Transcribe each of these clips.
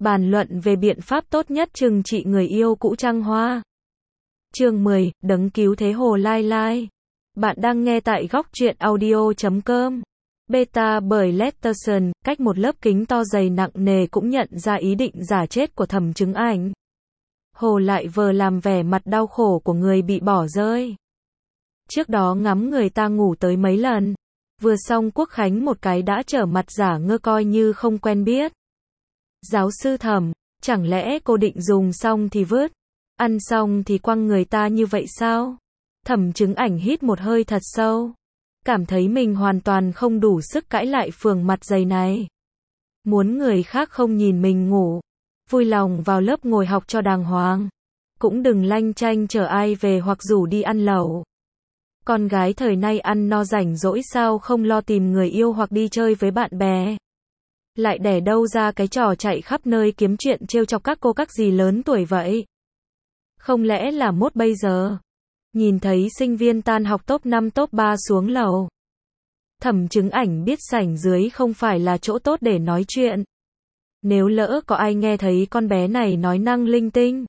Bàn luận về biện pháp tốt nhất trừng trị người yêu cũ trăng hoa. Chương 10, đấng cứu thế Hồ Lai Lai. Bạn đang nghe tại góc truyện audio.com. Beta bởi Letterson, cách một lớp kính to dày nặng nề cũng nhận ra ý định giả chết của Thẩm Chứng Ảnh. Hồ lại vờ làm vẻ mặt đau khổ của người bị bỏ rơi. Trước đó ngắm người ta ngủ tới mấy lần. Vừa xong quốc khánh một cái đã trở mặt giả ngơ coi như không quen biết. Giáo sư Thẩm, chẳng lẽ cô định dùng xong thì vứt, ăn xong thì quăng người ta như vậy sao? Thẩm Chứng Ảnh hít một hơi thật sâu, cảm thấy mình hoàn toàn không đủ sức cãi lại phường mặt dày này. Muốn người khác không nhìn mình ngủ, vui lòng vào lớp ngồi học cho đàng hoàng, cũng đừng lanh chanh chờ ai về hoặc rủ đi ăn lẩu. Con gái thời nay ăn no rảnh rỗi sao không lo tìm người yêu hoặc đi chơi với bạn bè. Lại đẻ đâu ra cái trò chạy khắp nơi kiếm chuyện trêu chọc các cô các dì lớn tuổi vậy. Không lẽ là mốt bây giờ, nhìn thấy sinh viên tan học top 5 top 3 xuống lầu. Thẩm Chứng Ảnh biết sảnh dưới không phải là chỗ tốt để nói chuyện. Nếu lỡ có ai nghe thấy con bé này nói năng linh tinh,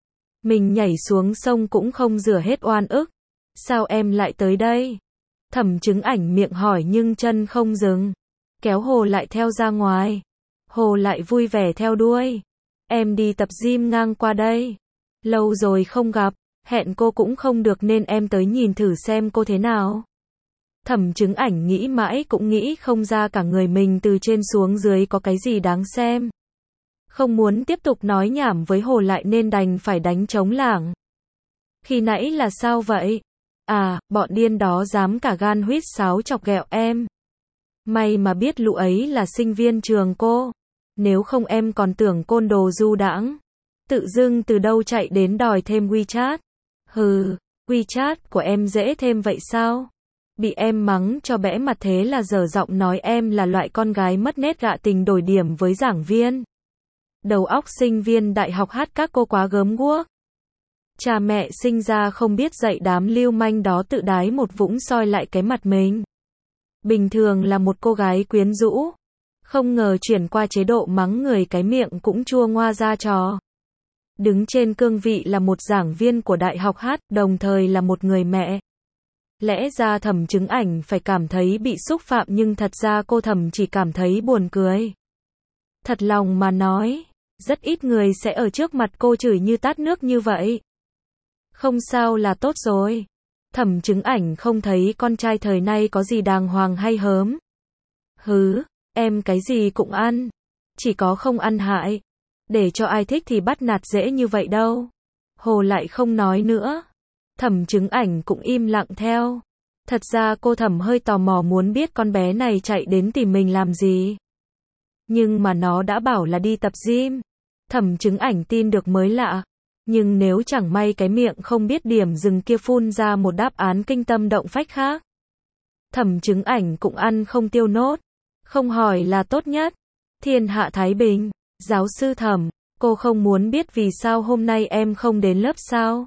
mình nhảy xuống sông cũng không rửa hết oan ức. Sao em lại tới đây? Thẩm Chứng Ảnh miệng hỏi nhưng chân không dừng, kéo Hồ lại theo ra ngoài. Hồ lại vui vẻ theo đuôi. Em đi tập gym ngang qua đây. Lâu rồi không gặp, hẹn cô cũng không được nên em tới nhìn thử xem cô thế nào. Thẩm Chứng Ảnh nghĩ mãi cũng nghĩ không ra cả người mình từ trên xuống dưới có cái gì đáng xem. Không muốn tiếp tục nói nhảm với Hồ lại nên đành phải đánh trống lảng. Khi nãy là sao vậy? À, bọn điên đó dám cả gan huýt sáo chọc ghẹo em. May mà biết lũ ấy là sinh viên trường cô. Nếu không em còn tưởng côn đồ du đãng. Tự dưng từ đâu chạy đến đòi thêm WeChat. Hừ, WeChat của em dễ thêm vậy sao? Bị em mắng cho bẽ mặt thế là dở giọng nói em là loại con gái mất nét gạ tình đổi điểm với giảng viên. Đầu óc sinh viên đại học hát các cô quá gớm guốc. Cha mẹ sinh ra không biết dạy đám lưu manh đó tự đái một vũng soi lại cái mặt mình. Bình thường là một cô gái quyến rũ, không ngờ chuyển qua chế độ mắng người cái miệng cũng chua ngoa ra trò. Đứng trên cương vị là một giảng viên của đại học hát, đồng thời là một người mẹ. Lẽ ra Thẩm Chứng Ảnh phải cảm thấy bị xúc phạm nhưng thật ra cô Thẩm chỉ cảm thấy buồn cười. Thật lòng mà nói, rất ít người sẽ ở trước mặt cô chửi như tát nước như vậy. Không sao là tốt rồi. Thẩm Chứng Ảnh không thấy con trai thời nay có gì đàng hoàng hay hớm. Hứ, em cái gì cũng ăn, chỉ có không ăn hại. Để cho ai thích thì bắt nạt dễ như vậy đâu. Hồ lại không nói nữa. Thẩm Chứng Ảnh cũng im lặng theo. Thật ra cô Thẩm hơi tò mò muốn biết con bé này chạy đến tìm mình làm gì. Nhưng mà nó đã bảo là đi tập gym. Thẩm Chứng Ảnh tin được mới lạ. Nhưng nếu chẳng may cái miệng không biết điểm dừng kia phun ra một đáp án kinh tâm động phách khác, Thẩm Chứng Ảnh cũng ăn không tiêu nốt. Không hỏi là tốt nhất. Thiên hạ thái bình. Giáo sư Thẩm, cô không muốn biết vì sao hôm nay em không đến lớp sao?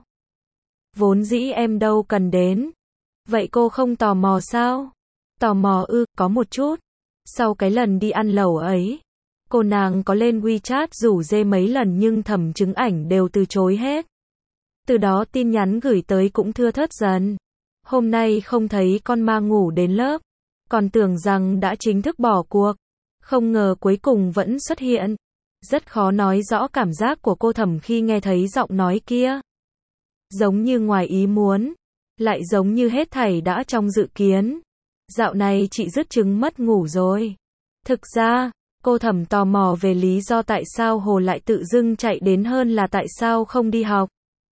Vốn dĩ em đâu cần đến. Vậy cô không tò mò sao? Tò mò ư, có một chút. Sau cái lần đi ăn lẩu ấy, cô nàng có lên WeChat rủ dê mấy lần nhưng Thẩm Chứng Ảnh đều từ chối hết. Từ đó tin nhắn gửi tới cũng thưa thớt dần. Hôm nay không thấy con ma ngủ đến lớp, còn tưởng rằng đã chính thức bỏ cuộc. Không ngờ cuối cùng vẫn xuất hiện. Rất khó nói rõ cảm giác của cô Thẩm khi nghe thấy giọng nói kia. Giống như ngoài ý muốn, lại giống như hết thảy đã trong dự kiến. Dạo này chị dứt trứng mất ngủ rồi. Thực ra, cô Thẩm tò mò về lý do tại sao Hồ lại tự dưng chạy đến hơn là tại sao không đi học.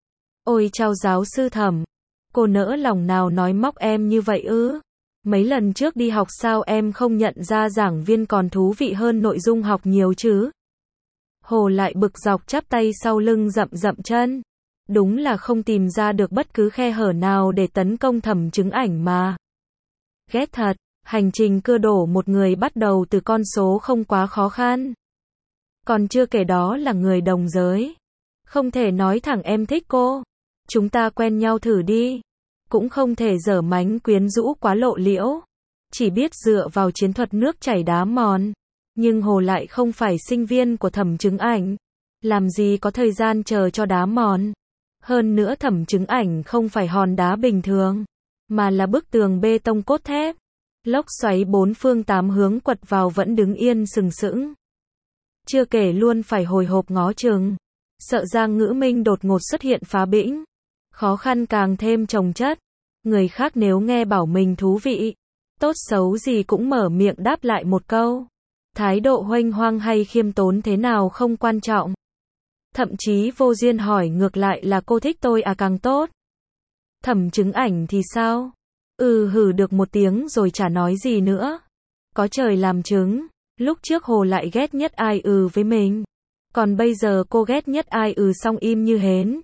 Ôi chao giáo sư Thẩm, cô nỡ lòng nào nói móc em như vậy ư? Mấy lần trước đi học sao em không nhận ra giảng viên còn thú vị hơn nội dung học nhiều chứ? Hồ lại bực dọc chắp tay sau lưng dậm dậm chân. Đúng là không tìm ra được bất cứ khe hở nào để tấn công Thẩm Chứng Ảnh mà. Ghét thật, hành trình cưa đổ một người bắt đầu từ con số không quá khó khăn. Còn chưa kể đó là người đồng giới. Không thể nói thẳng em thích cô. Chúng ta quen nhau thử đi. Cũng không thể dở mánh quyến rũ quá lộ liễu. Chỉ biết dựa vào chiến thuật nước chảy đá mòn. Nhưng Hồ lại không phải sinh viên của Thẩm Chứng Ảnh. Làm gì có thời gian chờ cho đá mòn. Hơn nữa Thẩm Chứng Ảnh không phải hòn đá bình thường, mà là bức tường bê tông cốt thép. Lốc xoáy bốn phương tám hướng quật vào vẫn đứng yên sừng sững. Chưa kể luôn phải hồi hộp ngó chừng, sợ Giang Ngữ Minh đột ngột xuất hiện phá bĩnh. Khó khăn càng thêm chồng chất. Người khác nếu nghe bảo mình thú vị, tốt xấu gì cũng mở miệng đáp lại một câu. Thái độ huênh hoang hay khiêm tốn thế nào không quan trọng. Thậm chí vô duyên hỏi ngược lại là cô thích tôi à càng tốt. Thẩm Chứng Ảnh thì sao? Hử được một tiếng rồi chả nói gì nữa. Có trời làm chứng, lúc trước Hồ lại ghét nhất ai với mình. Còn bây giờ cô ghét nhất ai xong im như hến.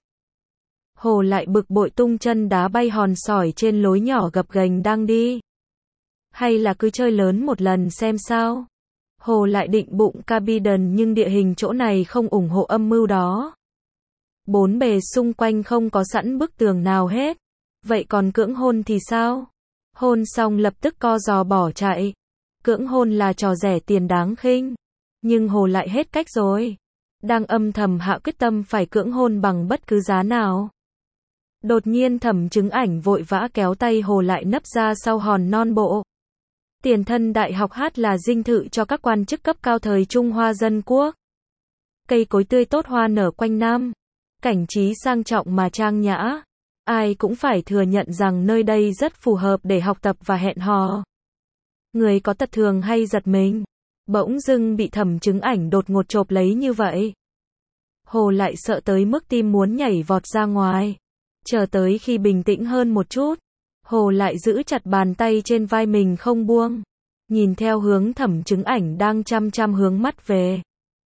Hồ lại bực bội tung chân đá bay hòn sỏi trên lối nhỏ gập ghềnh đang đi. Hay là cứ chơi lớn một lần xem sao? Hồ lại định bụng Cabiden nhưng địa hình chỗ này không ủng hộ âm mưu đó. Bốn bề xung quanh không có sẵn bức tường nào hết. Vậy còn cưỡng hôn thì sao? Hôn xong lập tức co giò bỏ chạy. Cưỡng hôn là trò rẻ tiền đáng khinh. Nhưng Hồ lại hết cách rồi. Đang âm thầm hạ quyết tâm phải cưỡng hôn bằng bất cứ giá nào. Đột nhiên Thẩm Chứng Ảnh vội vã kéo tay Hồ lại nấp ra sau hòn non bộ. Tiền thân đại học hát là dinh thự cho các quan chức cấp cao thời Trung Hoa Dân Quốc. Cây cối tươi tốt hoa nở quanh năm. Cảnh trí sang trọng mà trang nhã. Ai cũng phải thừa nhận rằng nơi đây rất phù hợp để học tập và hẹn hò. Người có tật thường hay giật mình. Bỗng dưng bị Thẩm Chứng Ảnh đột ngột chộp lấy như vậy. Hồ lại sợ tới mức tim muốn nhảy vọt ra ngoài. Chờ tới khi bình tĩnh hơn một chút, Hồ lại giữ chặt bàn tay trên vai mình không buông. Nhìn theo hướng Thẩm Chứng Ảnh đang chăm chăm hướng mắt về.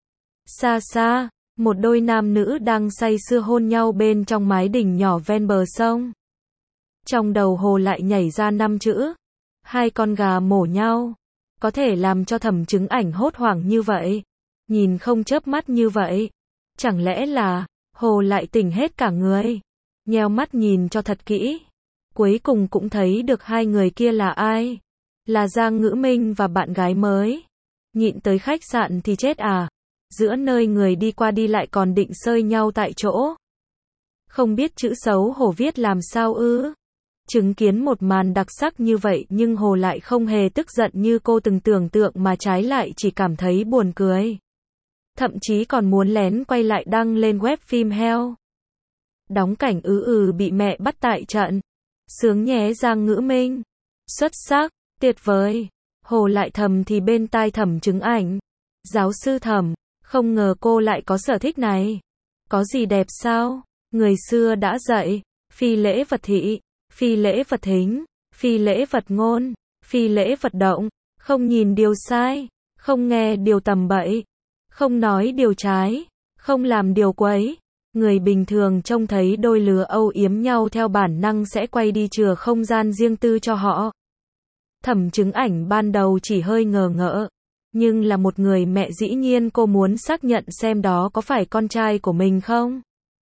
Xa xa, một đôi nam nữ đang say sưa hôn nhau bên trong mái đình nhỏ ven bờ sông. Trong đầu Hồ lại nhảy ra 5 chữ. Hai con gà mổ nhau. Có thể làm cho Thẩm Chứng Ảnh hốt hoảng như vậy. Nhìn không chớp mắt như vậy. Chẳng lẽ là, Hồ lại tỉnh hết cả người. Nheo mắt nhìn cho thật kỹ. Cuối cùng cũng thấy được hai người kia là ai. Là Giang Ngữ Minh và bạn gái mới. Nhịn tới khách sạn thì chết à. Giữa nơi người đi qua đi lại còn định sơi nhau tại chỗ. Không biết chữ xấu hổ viết làm sao ư. Chứng kiến một màn đặc sắc như vậy nhưng Hồ lại không hề tức giận như cô từng tưởng tượng mà trái lại chỉ cảm thấy buồn cười. Thậm chí còn muốn lén quay lại đăng lên web phim heo. Đóng cảnh bị mẹ bắt tại trận. Sướng nhé Giang Ngữ Minh. Xuất sắc, tuyệt vời. Hồ lại thầm thì bên tai Thẩm Chứng Ảnh. Giáo sư Thẩm, không ngờ cô lại có sở thích này. Có gì đẹp sao? Người xưa đã dạy, phi lễ vật thị, phi lễ vật thính, phi lễ vật ngôn, phi lễ vật động, không nhìn điều sai, không nghe điều tầm bậy, không nói điều trái, không làm điều quấy. Người bình thường trông thấy đôi lứa âu yếm nhau theo bản năng sẽ quay đi chừa không gian riêng tư cho họ. Thẩm Chứng Ảnh ban đầu chỉ hơi ngờ ngỡ. Nhưng là một người mẹ dĩ nhiên cô muốn xác nhận xem đó có phải con trai của mình không.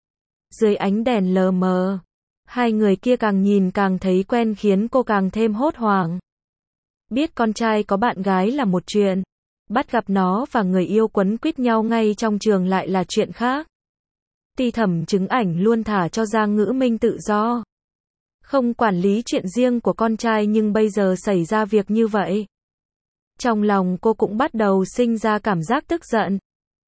Dưới ánh đèn lờ mờ, hai người kia càng nhìn càng thấy quen khiến cô càng thêm hốt hoảng. Biết con trai có bạn gái là một chuyện. Bắt gặp nó và người yêu quấn quýt nhau ngay trong trường lại là chuyện khác. Tuy Thẩm Chứng Ảnh luôn thả cho Giang Ngữ Minh tự do. Không quản lý chuyện riêng của con trai nhưng bây giờ xảy ra việc như vậy. Trong lòng cô cũng bắt đầu sinh ra cảm giác tức giận.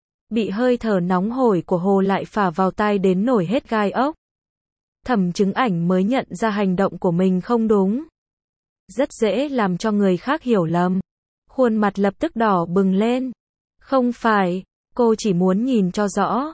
Bị hơi thở nóng hổi của Hồ lại phả vào tai đến nổi hết gai ốc. Thẩm Chứng Ảnh mới nhận ra hành động của mình không đúng. Rất dễ làm cho người khác hiểu lầm. Khuôn mặt lập tức đỏ bừng lên. Không phải, cô chỉ muốn nhìn cho rõ.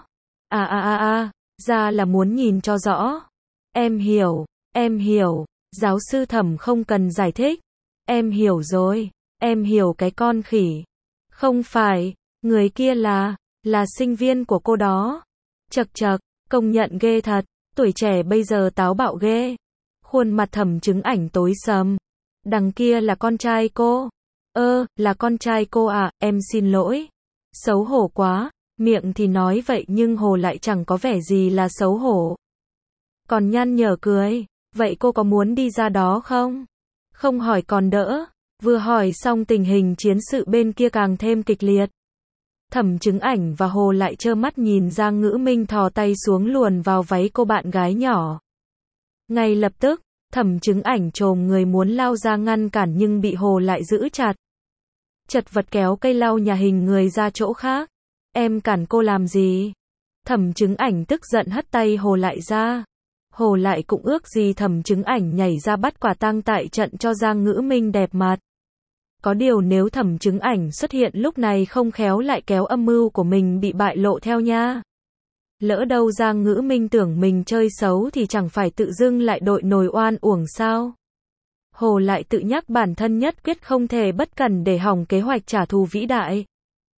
Ra là muốn nhìn cho rõ. Em hiểu, giáo sư Thẩm không cần giải thích. Em hiểu rồi, em hiểu cái con khỉ. Không phải, người kia là sinh viên của cô đó. Chậc chậc, công nhận ghê thật, tuổi trẻ bây giờ táo bạo ghê. Khuôn mặt Thẩm Chứng Ảnh tối sầm. Đằng kia là con trai cô. Là con trai cô à, em xin lỗi. Xấu hổ quá, miệng thì nói vậy nhưng Hồ lại chẳng có vẻ gì là xấu hổ. Còn nhăn nhở cười, vậy cô có muốn đi ra đó không? Không hỏi còn đỡ, Vừa hỏi xong tình hình chiến sự bên kia càng thêm kịch liệt. Thẩm Chứng Ảnh và Hồ lại trơ mắt nhìn Giang Ngữ Minh thò tay xuống luồn vào váy cô bạn gái nhỏ. Ngay lập tức, Thẩm Chứng Ảnh chồm người muốn lao ra ngăn cản nhưng bị Hồ lại giữ chặt. Chật vật kéo cây lau nhà hình người ra chỗ khác. Em cản cô làm gì? Thẩm Chứng Ảnh tức giận hất tay Hồ lại ra. Hồ lại cũng ước gì Thẩm Chứng Ảnh nhảy ra bắt quả tang tại trận cho Giang Ngữ Minh đẹp mặt. Có điều nếu Thẩm Chứng Ảnh xuất hiện lúc này không khéo lại kéo âm mưu của mình bị bại lộ theo nha. Lỡ đâu Giang Ngữ Minh tưởng mình chơi xấu thì chẳng phải tự dưng lại đội nồi oan uổng sao? Hồ lại tự nhắc bản thân nhất quyết không thể bất cẩn để hỏng kế hoạch trả thù vĩ đại.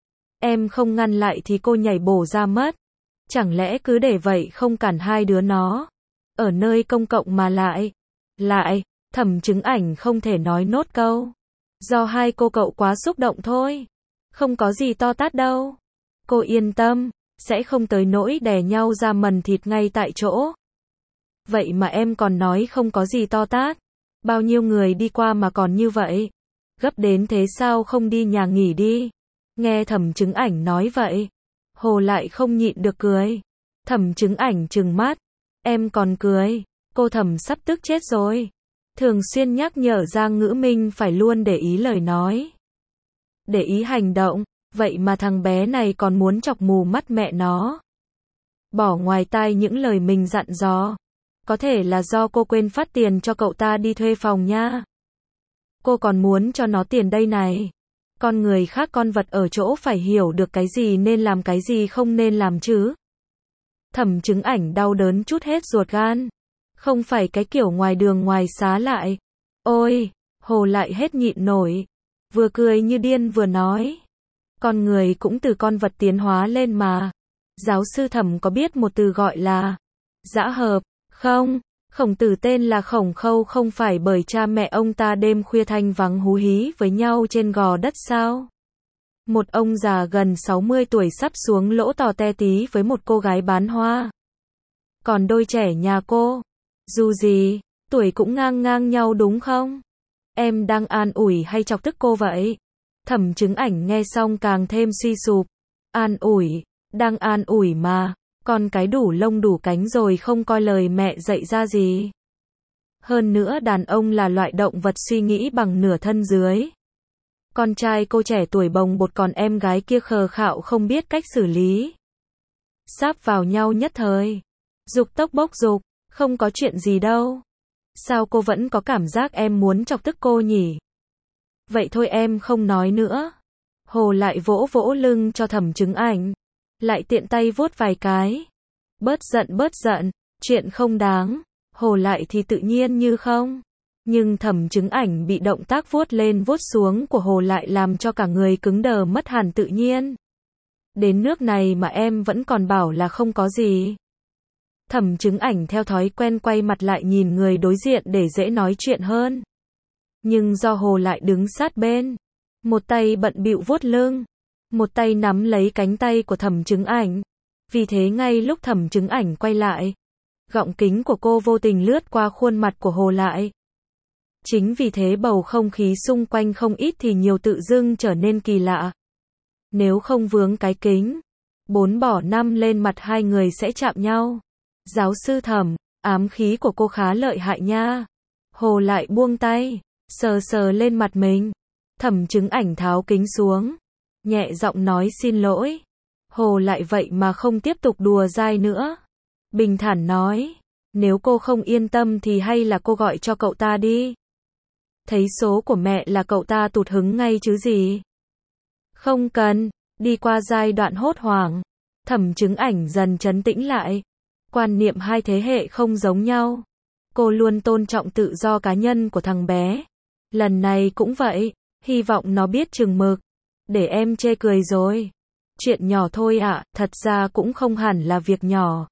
Em không ngăn lại thì cô nhảy bổ ra mất. Chẳng lẽ cứ để vậy không cản hai đứa nó? Ở nơi công cộng mà lại, Thẩm Chứng Ảnh không thể nói nốt câu. Do hai cô cậu quá xúc động thôi. Không có gì to tát đâu. Cô yên tâm, sẽ không tới nỗi đè nhau ra mần thịt ngay tại chỗ. Vậy mà em còn nói không có gì to tát. Bao nhiêu người đi qua mà còn như vậy. Gấp đến thế sao không đi nhà nghỉ đi? Nghe Thẩm Chứng Ảnh nói vậy, Hồ lại không nhịn được cười. Thẩm Chứng Ảnh trừng mắt. Em còn cười, cô Thẩm sắp tức chết rồi. Thường xuyên nhắc nhở Giang Ngữ Minh phải luôn để ý lời nói. Để ý hành động, vậy mà thằng bé này còn muốn chọc mù mắt mẹ nó. Bỏ ngoài tai những lời mình dặn dò. Có thể là do cô quên phát tiền cho cậu ta đi thuê phòng nha. Cô còn muốn cho nó tiền đây này. Con người khác con vật ở chỗ phải hiểu được cái gì nên làm cái gì không nên làm chứ. Thẩm Chứng Ảnh đau đớn trút hết ruột gan. Không phải cái kiểu ngoài đường ngoài xá lại. Ôi, Hồ lại hết nhịn nổi. Vừa cười như điên vừa nói. Con người cũng từ con vật tiến hóa lên mà. Giáo sư Thẩm có biết một từ gọi là dã hợp, không? Khổng Tử tên là Khổng Khâu không phải bởi cha mẹ ông ta đêm khuya thanh vắng hú hí với nhau trên gò đất sao? Một ông già gần 60 tuổi sắp xuống lỗ tò te tí với một cô gái bán hoa. Còn đôi trẻ nhà cô, dù gì, tuổi cũng ngang ngang nhau đúng không? Em đang an ủi hay chọc tức cô vậy? Thẩm Chứng Ảnh nghe xong càng thêm suy sụp. An ủi, đang an ủi mà. Con cái đủ lông đủ cánh rồi không coi lời mẹ dạy ra gì. Hơn nữa đàn ông là loại động vật suy nghĩ bằng nửa thân dưới. Con trai cô trẻ tuổi bồng bột còn em gái kia khờ khạo không biết cách xử lý. Sáp vào nhau nhất thời. Dục tốc bốc dục, không có chuyện gì đâu. Sao cô vẫn có cảm giác em muốn chọc tức cô nhỉ? Vậy thôi em không nói nữa. Hồ lại vỗ vỗ lưng cho Thẩm Chứng Ảnh. Lại tiện tay vuốt vài cái. Bớt giận, chuyện không đáng. Hồ lại thì tự nhiên như không. Nhưng Thẩm Chứng Ảnh bị động tác vuốt lên vuốt xuống của Hồ lại làm cho cả người cứng đờ mất hẳn tự nhiên. Đến nước này mà em vẫn còn bảo là không có gì. Thẩm Chứng Ảnh theo thói quen quay mặt lại nhìn người đối diện để dễ nói chuyện hơn. Nhưng do Hồ lại đứng sát bên, một tay bận bịu vuốt lưng, một tay nắm lấy cánh tay của Thẩm Chứng Ảnh. Vì thế ngay lúc Thẩm Chứng Ảnh quay lại, gọng kính của cô vô tình lướt qua khuôn mặt của Hồ lại. Chính vì thế bầu không khí xung quanh không ít thì nhiều tự dưng trở nên kỳ lạ. Nếu không vướng cái kính, 4 bỏ 5 lên mặt hai người sẽ chạm nhau. Giáo sư Thẩm, ám khí của cô khá lợi hại nha. Hồ lại buông tay, sờ sờ lên mặt mình. Thẩm Chứng Ảnh tháo kính xuống, nhẹ giọng nói xin lỗi. Hồ lại vậy mà không tiếp tục đùa dai nữa. Bình thản nói, nếu cô không yên tâm thì hay là cô gọi cho cậu ta đi. Thấy số của mẹ là cậu ta tụt hứng ngay chứ gì. Không cần, đi qua giai đoạn hốt hoảng. Thẩm Chứng Ảnh dần trấn tĩnh lại. Quan niệm hai thế hệ không giống nhau. Cô luôn tôn trọng tự do cá nhân của thằng bé. Lần này cũng vậy, hy vọng nó biết chừng mực. Để em chê cười rồi. Chuyện nhỏ thôi ạ, thật ra cũng không hẳn là việc nhỏ.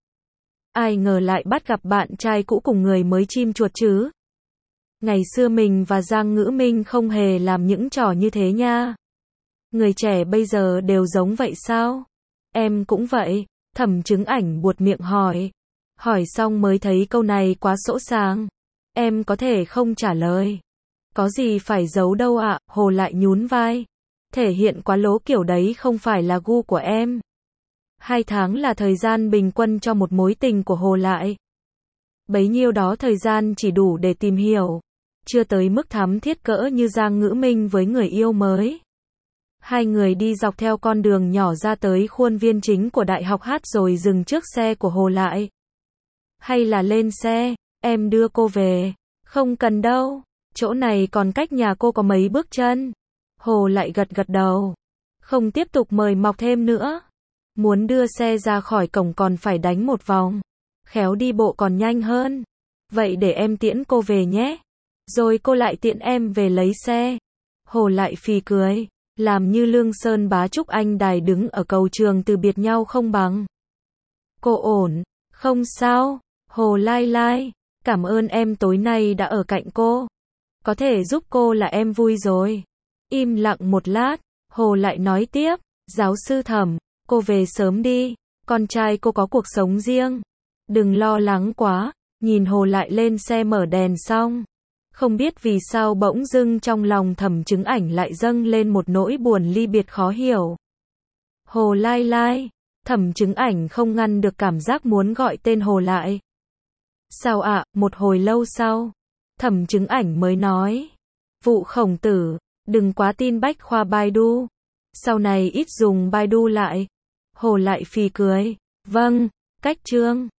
Ai ngờ lại bắt gặp bạn trai cũ cùng người mới chim chuột chứ. Ngày xưa mình và Giang Ngữ Minh không hề làm những trò như thế nha. Người trẻ bây giờ đều giống vậy sao? Em cũng vậy. Thẩm Chứng Ảnh buột miệng hỏi. Hỏi xong mới thấy câu này quá sỗ sàng. Em có thể không trả lời. Có gì phải giấu đâu ạ, Hồ lại nhún vai. Thể hiện quá lố kiểu đấy không phải là gu của em. 2 tháng là thời gian bình quân cho một mối tình của Hồ lại. Bấy nhiêu đó thời gian chỉ đủ để tìm hiểu. Chưa tới mức thắm thiết cỡ như Giang Ngữ Minh với người yêu mới. Hai người đi dọc theo con đường nhỏ ra tới khuôn viên chính của đại học hát rồi dừng trước xe của Hồ lại. Hay là lên xe, em đưa cô về. Không cần đâu, chỗ này còn cách nhà cô có mấy bước chân. Hồ lại gật gật đầu. Không tiếp tục mời mọc thêm nữa. Muốn đưa xe ra khỏi cổng còn phải đánh một vòng. Khéo đi bộ còn nhanh hơn. Vậy để em tiễn cô về nhé. Rồi cô lại tiện em về lấy xe. Hồ lại phì cười. Làm như Lương Sơn Bá Trúc Anh Đài đứng ở cầu Trường Từ biệt nhau không bằng. Cô ổn, không sao. Hồ lai lai. Cảm ơn em tối nay đã ở cạnh cô. Có thể giúp cô là em vui rồi. Im lặng một lát. Hồ lại nói tiếp. Giáo sư Thẩm, cô về sớm đi. Con trai cô có cuộc sống riêng. Đừng lo lắng quá. Nhìn Hồ lại lên xe mở đèn xong. Không biết vì sao bỗng dưng trong lòng Thẩm Chứng Ảnh lại dâng lên một nỗi buồn ly biệt khó hiểu. Hồ lai lai. Thẩm Chứng Ảnh không ngăn được cảm giác muốn gọi tên Hồ lại. Sao ạ? Một hồi lâu sau, Thẩm Chứng Ảnh mới nói. Vụ Khổng Tử, đừng quá tin bách khoa Baidu. Sau này ít dùng Baidu lại. Hồ lại phì cười. Vâng, cách chương.